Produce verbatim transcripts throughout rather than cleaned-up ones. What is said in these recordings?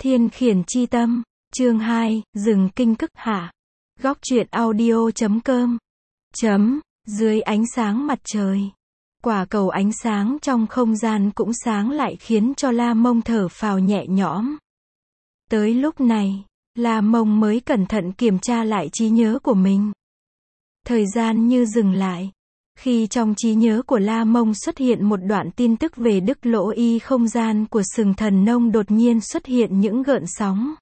Thiên khiển chi tâm, chương hai, rừng kinh cức hạ. Góc truyện audio.com. Chấm, dưới ánh sáng mặt trời. Quả cầu ánh sáng trong không gian cũng sáng lại khiến cho La Mông thở phào nhẹ nhõm. Tới lúc này, La Mông mới cẩn thận kiểm tra lại trí nhớ của mình. Thời gian như dừng lại. Khi trong trí nhớ của La Mông xuất hiện một đoạn tin tức về Đức Lỗ Y, không gian của Sừng Thần Nông đột nhiên xuất hiện những gợn sóng.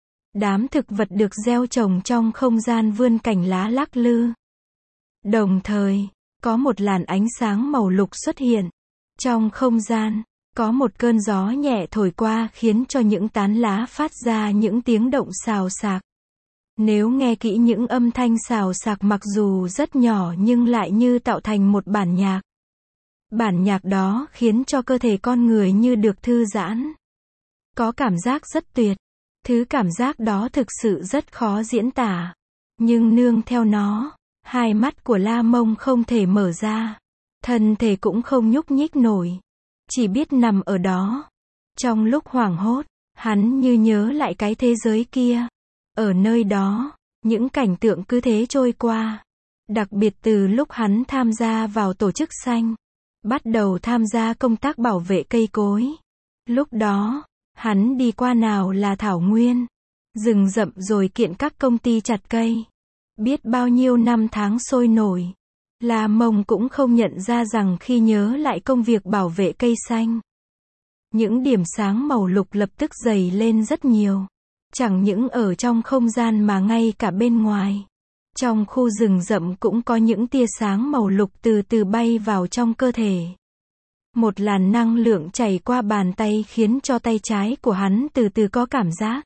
Đám thực vật được gieo trồng trong không gian vươn cành lá lắc lư. Đồng thời, có một làn ánh sáng màu lục xuất hiện. Trong không gian, có một cơn gió nhẹ thổi qua khiến cho những tán lá phát ra những tiếng động xào xạc. Nếu nghe kỹ những âm thanh xào xạc mặc dù rất nhỏ nhưng lại như tạo thành một bản nhạc. Bản nhạc đó khiến cho cơ thể con người như được thư giãn. Có cảm giác rất tuyệt. Thứ cảm giác đó thực sự rất khó diễn tả. Nhưng nương theo nó, hai mắt của La Mông không thể mở ra. Thân thể cũng không nhúc nhích nổi. Chỉ biết nằm ở đó. Trong lúc hoảng hốt, hắn như nhớ lại cái thế giới kia. Ở nơi đó, những cảnh tượng cứ thế trôi qua. Đặc biệt từ lúc hắn tham gia vào tổ chức xanh. Bắt đầu tham gia công tác bảo vệ cây cối. Lúc đó, hắn đi qua nào là thảo nguyên, rừng rậm rồi kiện các công ty chặt cây. Biết bao nhiêu năm tháng sôi nổi. La Mông cũng không nhận ra rằng khi nhớ lại công việc bảo vệ cây xanh. Những điểm sáng màu lục lập tức dày lên rất nhiều. Chẳng những ở trong không gian mà ngay cả bên ngoài. Trong khu rừng rậm cũng có những tia sáng màu lục từ từ bay vào trong cơ thể. Một làn năng lượng chảy qua bàn tay khiến cho tay trái của hắn từ từ có cảm giác.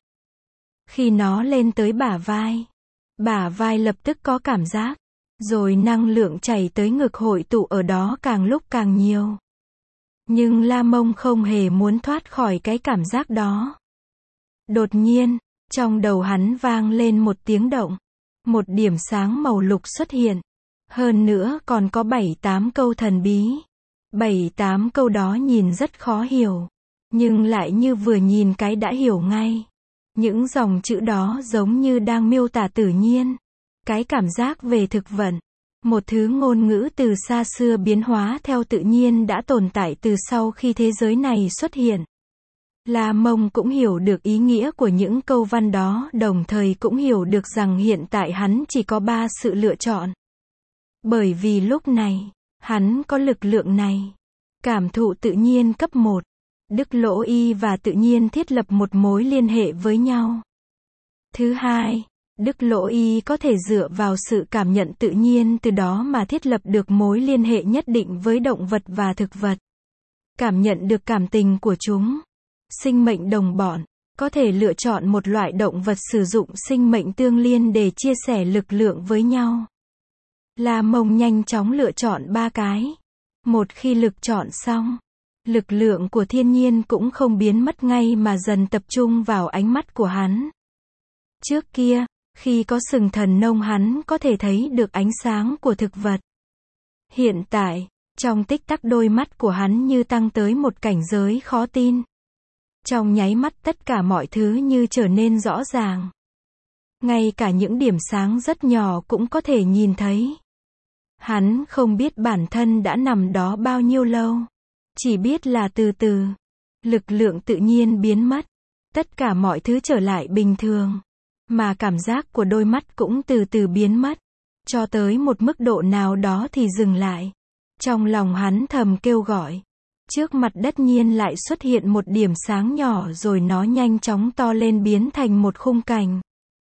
Khi nó lên tới bả vai, bả vai lập tức có cảm giác. Rồi năng lượng chảy tới ngực hội tụ ở đó càng lúc càng nhiều. Nhưng La Mông không hề muốn thoát khỏi cái cảm giác đó. Đột nhiên, trong đầu hắn vang lên một tiếng động. Một điểm sáng màu lục xuất hiện. Hơn nữa còn có bảy tám câu thần bí. Bảy tám câu đó nhìn rất khó hiểu. Nhưng lại như vừa nhìn cái đã hiểu ngay. Những dòng chữ đó giống như đang miêu tả tự nhiên. Cái cảm giác về thực vận. Một thứ ngôn ngữ từ xa xưa biến hóa theo tự nhiên đã tồn tại từ sau khi thế giới này xuất hiện. La Mông cũng hiểu được ý nghĩa của những câu văn đó, đồng thời cũng hiểu được rằng hiện tại hắn chỉ có ba sự lựa chọn. Bởi vì lúc này, hắn có lực lượng này. Cảm thụ tự nhiên cấp một. Đức Lỗ Y và tự nhiên thiết lập một mối liên hệ với nhau. Thứ hai, Đức Lỗ Y có thể dựa vào sự cảm nhận tự nhiên từ đó mà thiết lập được mối liên hệ nhất định với động vật và thực vật. Cảm nhận được cảm tình của chúng. Sinh mệnh đồng bọn, có thể lựa chọn một loại động vật sử dụng sinh mệnh tương liên để chia sẻ lực lượng với nhau. La Mông nhanh chóng lựa chọn ba cái. Một khi lực chọn xong, lực lượng của thiên nhiên cũng không biến mất ngay mà dần tập trung vào ánh mắt của hắn. Trước kia, khi có Sừng Thần Nông hắn có thể thấy được ánh sáng của thực vật. Hiện tại, trong tích tắc đôi mắt của hắn như tăng tới một cảnh giới khó tin. Trong nháy mắt tất cả mọi thứ như trở nên rõ ràng. Ngay cả những điểm sáng rất nhỏ cũng có thể nhìn thấy. Hắn không biết bản thân đã nằm đó bao nhiêu lâu. Chỉ biết là từ từ, lực lượng tự nhiên biến mất. Tất cả mọi thứ trở lại bình thường. Mà cảm giác của đôi mắt cũng từ từ biến mất. Cho tới một mức độ nào đó thì dừng lại. Trong lòng hắn thầm kêu gọi. Trước mặt đất nhiên lại xuất hiện một điểm sáng nhỏ rồi nó nhanh chóng to lên biến thành một khung cảnh.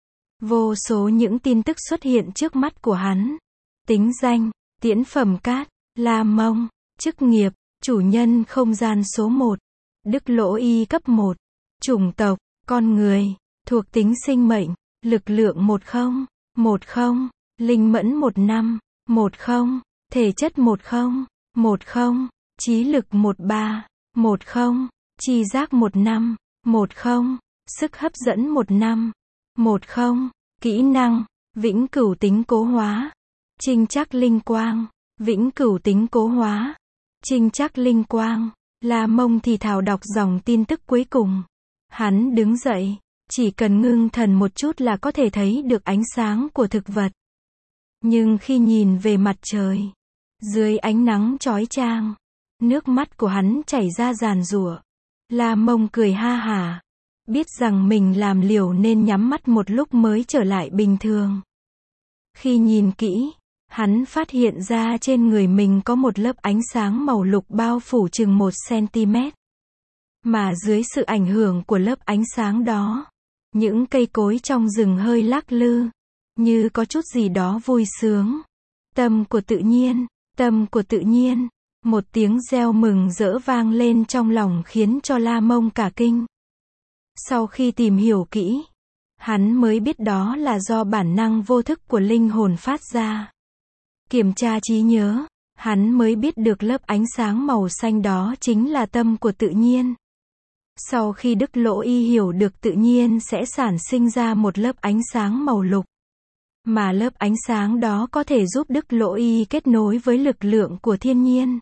Vô số những tin tức xuất hiện trước mắt của hắn. Tính danh, tiễn phẩm cát, La Mông, chức nghiệp, chủ nhân không gian số một, Đức Lỗ Y cấp một, chủng tộc, con người, thuộc tính sinh mệnh, lực lượng một không, một không, linh mẫn một năm, một không, thể chất một không, một không. Trí lực một ba, một không, tri giác một năm, một không, sức hấp dẫn một năm, một không, kỹ năng, vĩnh cửu tính cố hóa, trinh trắc linh quang, vĩnh cửu tính cố hóa, trinh trắc linh quang. La Mông thì thào đọc dòng tin tức cuối cùng. Hắn đứng dậy, chỉ cần ngưng thần một chút là có thể thấy được ánh sáng của thực vật. Nhưng khi nhìn về mặt trời, dưới ánh nắng chói chang, nước mắt của hắn chảy ra giàn giụa. La Mông cười ha hả, biết rằng mình làm liều nên nhắm mắt một lúc mới trở lại bình thường. Khi nhìn kỹ, hắn phát hiện ra trên người mình có một lớp ánh sáng màu lục bao phủ chừng một xăng-ti-mét. Mà dưới sự ảnh hưởng của lớp ánh sáng đó, những cây cối trong rừng hơi lắc lư, như có chút gì đó vui sướng. Tâm của tự nhiên, tâm của tự nhiên, một tiếng reo mừng rỡ vang lên trong lòng khiến cho La Mông cả kinh. Sau khi tìm hiểu kỹ, hắn mới biết đó là do bản năng vô thức của linh hồn phát ra. Kiểm tra trí nhớ, hắn mới biết được lớp ánh sáng màu xanh đó chính là tâm của tự nhiên. Sau khi Đức Lỗ Y hiểu được tự nhiên sẽ sản sinh ra một lớp ánh sáng màu lục, mà lớp ánh sáng đó có thể giúp Đức Lỗ Y kết nối với lực lượng của thiên nhiên.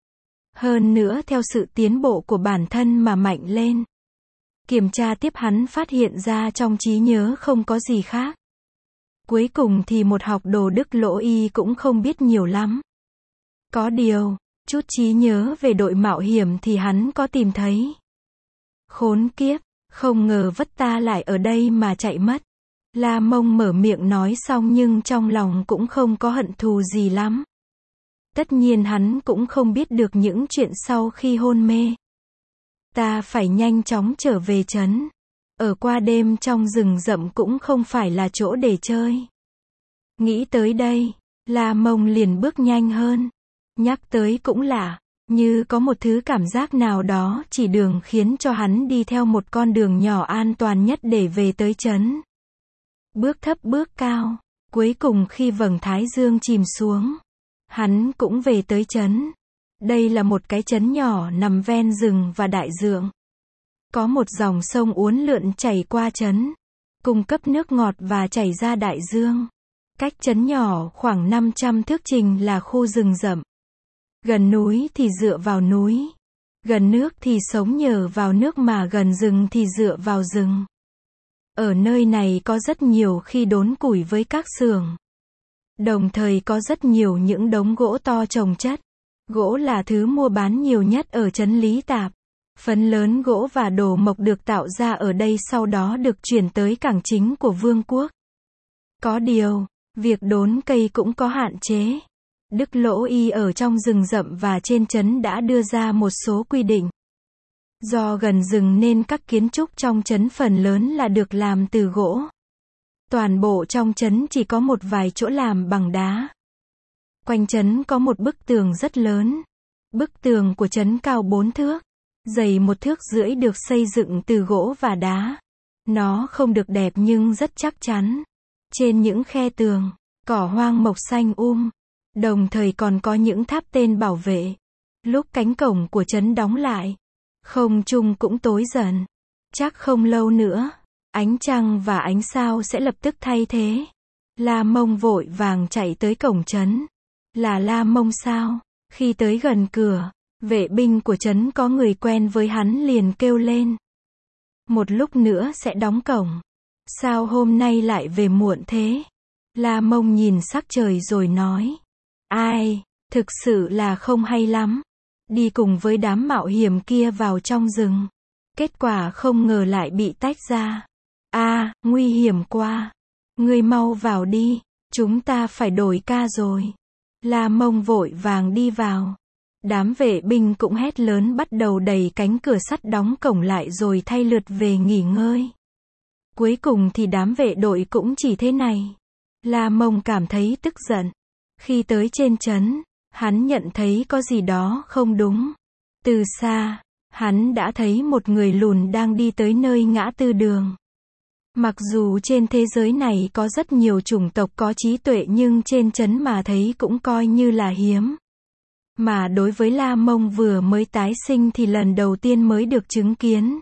Hơn nữa theo sự tiến bộ của bản thân mà mạnh lên. Kiểm tra tiếp hắn phát hiện ra trong trí nhớ không có gì khác. Cuối cùng thì một học đồ Đức Lỗ Y cũng không biết nhiều lắm. Có điều, chút trí nhớ về đội mạo hiểm thì hắn có tìm thấy. Khốn kiếp, không ngờ vất ta lại ở đây mà chạy mất. La Mông mở miệng nói xong nhưng trong lòng cũng không có hận thù gì lắm. Tất nhiên hắn cũng không biết được những chuyện sau khi hôn mê. Ta phải nhanh chóng trở về trấn. Ở qua đêm trong rừng rậm cũng không phải là chỗ để chơi. Nghĩ tới đây, La Mông liền bước nhanh hơn. Nhắc tới cũng lạ, như có một thứ cảm giác nào đó chỉ đường khiến cho hắn đi theo một con đường nhỏ an toàn nhất để về tới trấn. Bước thấp bước cao, cuối cùng khi vầng thái dương chìm xuống, hắn cũng về tới trấn. Đây là một cái trấn nhỏ nằm ven rừng và đại dương. Có một dòng sông uốn lượn chảy qua trấn, cung cấp nước ngọt và chảy ra đại dương. Cách trấn nhỏ khoảng năm trăm thước trình là khu rừng rậm. Gần núi thì dựa vào núi, gần nước thì sống nhờ vào nước mà gần rừng thì dựa vào rừng. Ở nơi này có rất nhiều khi đốn củi với các xưởng. Đồng thời có rất nhiều những đống gỗ to chồng chất. Gỗ là thứ mua bán nhiều nhất ở trấn Lý Tạp. Phần lớn gỗ và đồ mộc được tạo ra ở đây sau đó được chuyển tới cảng chính của vương quốc. Có điều, việc đốn cây cũng có hạn chế. Đức Lỗ Y ở trong rừng rậm và trên trấn đã đưa ra một số quy định. Do gần rừng nên các kiến trúc trong trấn phần lớn là được làm từ gỗ. Toàn bộ trong trấn chỉ có một vài chỗ làm bằng đá. Quanh trấn có một bức tường rất lớn. Bức tường của trấn cao bốn thước, dày một thước rưỡi được xây dựng từ gỗ và đá. Nó không được đẹp nhưng rất chắc chắn. Trên những khe tường, cỏ hoang mọc xanh um. Đồng thời còn có những tháp tên bảo vệ. Lúc cánh cổng của trấn đóng lại, không trung cũng tối dần. Chắc không lâu nữa, ánh trăng và ánh sao sẽ lập tức thay thế. La Mông vội vàng chạy tới cổng trấn. Là La Mông sao? Khi tới gần cửa, vệ binh của trấn có người quen với hắn liền kêu lên. Một lúc nữa sẽ đóng cổng. Sao hôm nay lại về muộn thế? La Mông nhìn sắc trời rồi nói. Ai, thực sự là không hay lắm. Đi cùng với đám mạo hiểm kia vào trong rừng. Kết quả không ngờ lại bị tách ra. À, nguy hiểm quá. Ngươi mau vào đi, chúng ta phải đổi ca rồi. La Mông vội vàng đi vào. Đám vệ binh cũng hét lớn bắt đầu đẩy cánh cửa sắt đóng cổng lại rồi thay lượt về nghỉ ngơi. Cuối cùng thì đám vệ đội cũng chỉ thế này. La Mông cảm thấy tức giận. Khi tới trên trấn, hắn nhận thấy có gì đó không đúng. Từ xa, hắn đã thấy một người lùn đang đi tới nơi ngã tư đường. Mặc dù trên thế giới này có rất nhiều chủng tộc có trí tuệ nhưng trên trấn mà thấy cũng coi như là hiếm. Mà đối với La Mông vừa mới tái sinh thì lần đầu tiên mới được chứng kiến.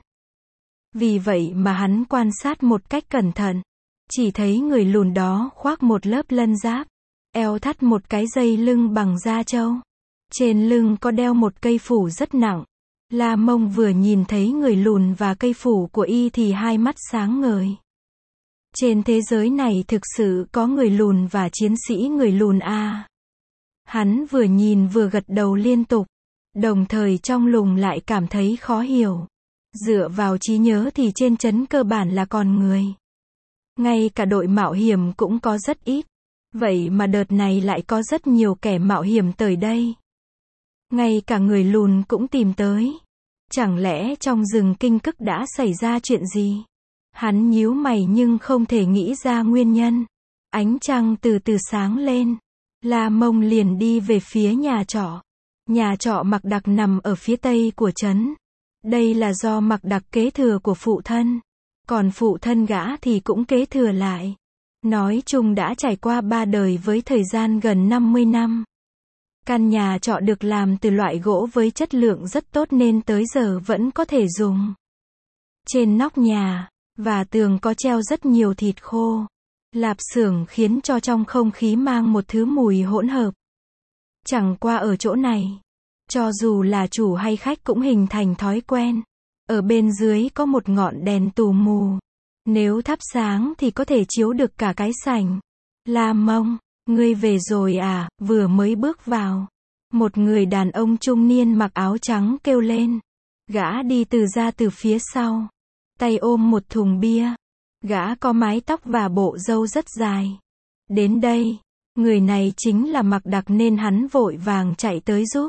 Vì vậy mà hắn quan sát một cách cẩn thận. Chỉ thấy người lùn đó khoác một lớp lân giáp. Eo thắt một cái dây lưng bằng da trâu. Trên lưng có đeo một cây phủ rất nặng. La Mông vừa nhìn thấy người lùn và cây phủ của y thì hai mắt sáng ngời. Trên thế giới này thực sự có người lùn và chiến sĩ người lùn à. Hắn vừa nhìn vừa gật đầu liên tục, đồng thời trong lòng lại cảm thấy khó hiểu. Dựa vào trí nhớ thì trên trấn cơ bản là còn người. Ngay cả đội mạo hiểm cũng có rất ít. Vậy mà đợt này lại có rất nhiều kẻ mạo hiểm tới đây. Ngay cả người lùn cũng tìm tới. Chẳng lẽ trong rừng Kinh Cức đã xảy ra chuyện gì? Hắn nhíu mày nhưng không thể nghĩ ra nguyên nhân. Ánh trăng từ từ sáng lên. La Mông liền đi về phía nhà trọ. Nhà trọ Mạc Đặc nằm ở phía tây của trấn. Đây là do Mạc Đặc kế thừa của phụ thân. Còn phụ thân gã thì cũng kế thừa lại. Nói chung đã trải qua ba đời với thời gian gần năm mươi năm. Căn nhà trọ được làm từ loại gỗ với chất lượng rất tốt nên tới giờ vẫn có thể dùng. Trên nóc nhà và tường có treo rất nhiều thịt khô. Lạp xưởng khiến cho trong không khí mang một thứ mùi hỗn hợp. Chẳng qua ở chỗ này, cho dù là chủ hay khách cũng hình thành thói quen. Ở bên dưới có một ngọn đèn tù mù. Nếu thắp sáng thì có thể chiếu được cả cái sảnh. La Mông, ngươi về rồi à? Vừa mới bước vào, một người đàn ông trung niên mặc áo trắng kêu lên. Gã đi từ ra từ phía sau, tay ôm một thùng bia. Gã có mái tóc và bộ râu rất dài. Đến đây, người này chính là Mạc Đặc nên hắn vội vàng chạy tới giúp.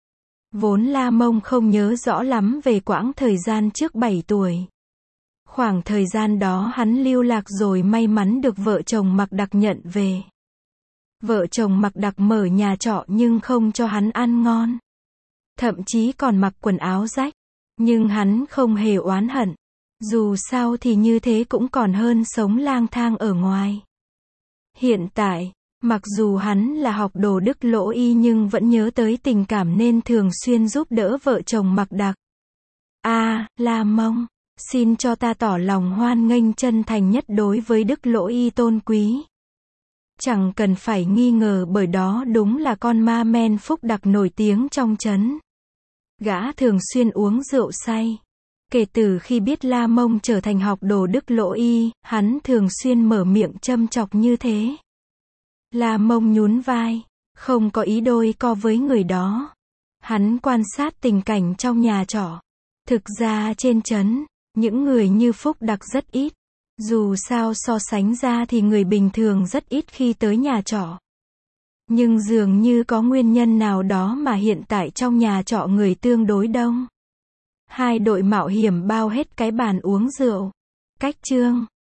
Vốn La Mông không nhớ rõ lắm về quãng thời gian trước bảy tuổi. Khoảng thời gian đó hắn lưu lạc rồi may mắn được vợ chồng Mạc Đặc nhận về. Vợ chồng Mạc Đặc mở nhà trọ nhưng không cho hắn ăn ngon. Thậm chí còn mặc quần áo rách. Nhưng hắn không hề oán hận. Dù sao thì như thế cũng còn hơn sống lang thang ở ngoài. Hiện tại, mặc dù hắn là học đồ Đức Lỗ Y nhưng vẫn nhớ tới tình cảm nên thường xuyên giúp đỡ vợ chồng Mạc Đặc. A, à, La Mông, xin cho ta tỏ lòng hoan nghênh chân thành nhất đối với Đức Lỗ Y tôn quý. Chẳng cần phải nghi ngờ bởi đó đúng là con ma men Phúc Đặc nổi tiếng trong trấn. Gã thường xuyên uống rượu say. Kể từ khi biết La Mông trở thành học đồ Đức Lỗ Y, hắn thường xuyên mở miệng châm chọc như thế. La Mông nhún vai, không có ý đôi co với người đó. Hắn quan sát tình cảnh trong nhà trọ. Thực ra trên trấn, những người như Phúc Đặc rất ít. Dù sao so sánh ra thì người bình thường rất ít khi tới nhà trọ. Nhưng dường như có nguyên nhân nào đó mà hiện tại trong nhà trọ người tương đối đông. Hai đội mạo hiểm bao hết cái bàn uống rượu. Cách chương